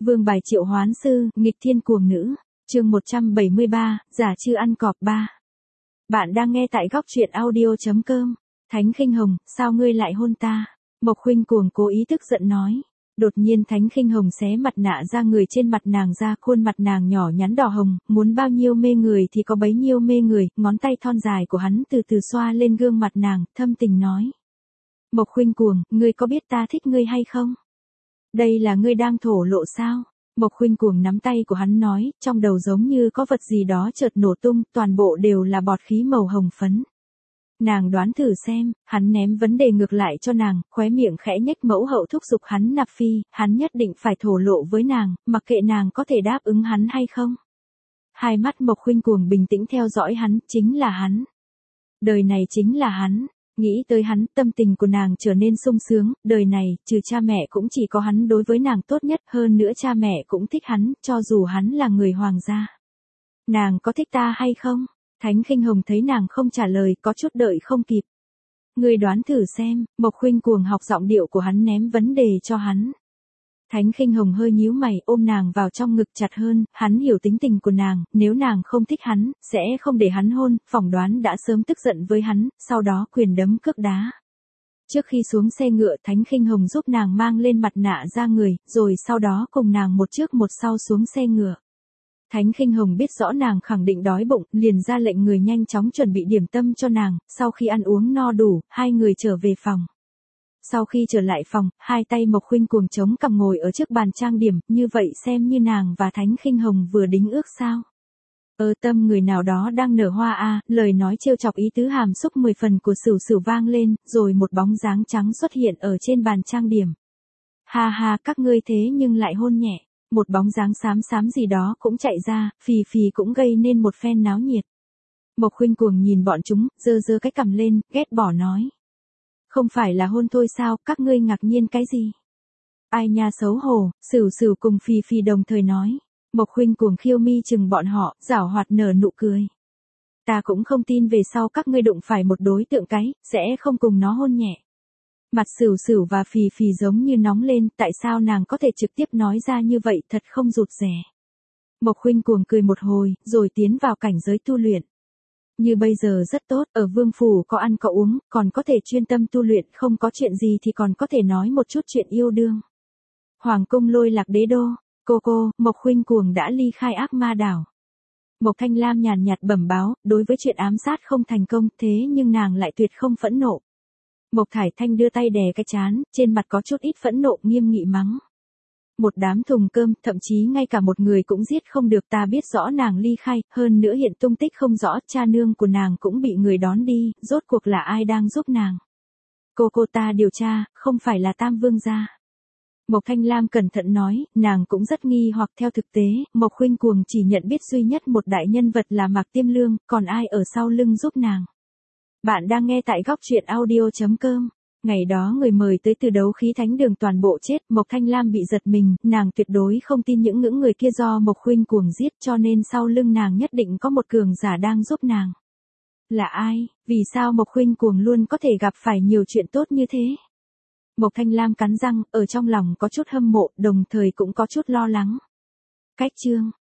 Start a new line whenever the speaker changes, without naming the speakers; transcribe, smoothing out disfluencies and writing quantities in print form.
Vương bài triệu hoán sư, nghịch thiên cuồng nữ. Chương 173, giả chư ăn cọp 3. Bạn đang nghe tại góc truyện audio.com. Thánh Khinh Hồng, sao ngươi lại hôn ta? Mộc Khuynh Cuồng cố ý tức giận nói. Đột nhiên Thánh Khinh Hồng xé mặt nạ ra người trên mặt nàng ra, khuôn mặt nàng nhỏ nhắn đỏ hồng, muốn bao nhiêu mê người thì có bấy nhiêu mê người, ngón tay thon dài của hắn từ từ xoa lên gương mặt nàng, thâm tình nói. Mộc Khuynh Cuồng, ngươi có biết ta thích ngươi hay không? Đây là ngươi đang thổ lộ sao? Mộc Khuynh Cuồng nắm tay của hắn nói, trong đầu giống như có vật gì đó chợt nổ tung, toàn bộ đều là bọt khí màu hồng phấn. Nàng đoán thử xem, hắn ném vấn đề ngược lại cho nàng, khóe miệng khẽ nhếch, mẫu hậu thúc giục hắn nạp phi, hắn nhất định phải thổ lộ với nàng, mặc kệ nàng có thể đáp ứng hắn hay không. Hai mắt Mộc Khuynh Cuồng bình tĩnh theo dõi hắn, chính là hắn. Đời này chính là hắn. Nghĩ tới hắn, tâm tình của nàng trở nên sung sướng, đời này, trừ cha mẹ cũng chỉ có hắn đối với nàng tốt nhất, hơn nữa cha mẹ cũng thích hắn, cho dù hắn là người hoàng gia. Nàng có thích ta hay không? Thánh Khinh Hồng thấy nàng không trả lời, có chút đợi không kịp. Ngươi đoán thử xem, Mộc Khuynh Cuồng học giọng điệu của hắn ném vấn đề cho hắn. Thánh Khinh Hồng hơi nhíu mày, ôm nàng vào trong ngực chặt hơn, hắn hiểu tính tình của nàng, nếu nàng không thích hắn, sẽ không để hắn hôn, phỏng đoán đã sớm tức giận với hắn, sau đó quyền đấm cước đá. Trước khi xuống xe ngựa, Thánh Khinh Hồng giúp nàng mang lên mặt nạ ra người, rồi sau đó cùng nàng một trước một sau xuống xe ngựa. Thánh Khinh Hồng biết rõ nàng khẳng định đói bụng, liền ra lệnh người nhanh chóng chuẩn bị điểm tâm cho nàng, sau khi ăn uống no đủ, hai người trở về phòng. Sau khi trở lại phòng, hai tay Mộc Khuynh Cuồng chống cằm ngồi ở trước bàn trang điểm, như vậy xem như nàng và Thánh Khinh Hồng vừa đính ước sao. Tâm người nào đó đang nở hoa a, lời nói trêu chọc ý tứ hàm xúc 10 phần của Sửu Sửu vang lên, rồi một bóng dáng trắng xuất hiện ở trên bàn trang điểm. Ha ha, các ngươi thế nhưng lại hôn nhẹ, một bóng dáng xám xám gì đó cũng chạy ra, phì phì cũng gây nên một phen náo nhiệt. Mộc Khuynh Cuồng nhìn bọn chúng, giơ giơ cái cằm lên, ghét bỏ nói. Không phải là hôn thôi sao, các ngươi ngạc nhiên cái gì? Ai nha xấu hổ, Sửu Sửu cùng Phì Phì đồng thời nói. Mộc Khuynh Cuồng khiêu mi chừng bọn họ, giảo hoạt nở nụ cười. Ta cũng không tin về sau các ngươi đụng phải một đối tượng cái, sẽ không cùng nó hôn nhẹ. Mặt Sửu Sửu và Phì Phì giống như nóng lên, tại sao nàng có thể trực tiếp nói ra như vậy, thật không rụt rè. Mộc Khuynh Cuồng cười một hồi, rồi tiến vào cảnh giới tu luyện. Như bây giờ rất tốt, ở vương phủ có ăn có uống, còn có thể chuyên tâm tu luyện, không có chuyện gì thì còn có thể nói một chút chuyện yêu đương. Hoàng cung Lôi Lạc Đế đô, cô, Mộc Khuynh Cuồng đã ly khai ác ma đảo. Mộc Thanh Lam nhàn nhạt bẩm báo, đối với chuyện ám sát không thành công, thế nhưng nàng lại tuyệt không phẫn nộ. Mộc Thải Thanh đưa tay đè cái trán, trên mặt có chút ít phẫn nộ, nghiêm nghị mắng. Một đám thùng cơm, thậm chí ngay cả một người cũng giết không được, ta biết rõ nàng ly khai, hơn nữa hiện tung tích không rõ, cha nương của nàng cũng bị người đón đi, rốt cuộc là ai đang giúp nàng. Cô ta điều tra, không phải là Tam Vương gia. Mộc Thanh Lam cẩn thận nói, nàng cũng rất nghi hoặc theo thực tế, Mộc Khuynh Cuồng chỉ nhận biết duy nhất một đại nhân vật là Mạc Tiêm Lương, còn ai ở sau lưng giúp nàng. Bạn đang nghe tại góc truyện audio.com. Ngày đó người mời tới từ đấu khí thánh đường toàn bộ chết, Mộc Thanh Lam bị giật mình, nàng tuyệt đối không tin những ngưỡng người kia do Mộc Khuynh Cuồng giết, cho nên sau lưng nàng nhất định có một cường giả đang giúp nàng. Là ai? Vì sao Mộc Khuynh Cuồng luôn có thể gặp phải nhiều chuyện tốt như thế? Mộc Thanh Lam cắn răng, ở trong lòng có chút hâm mộ, đồng thời cũng có chút lo lắng. Cách chương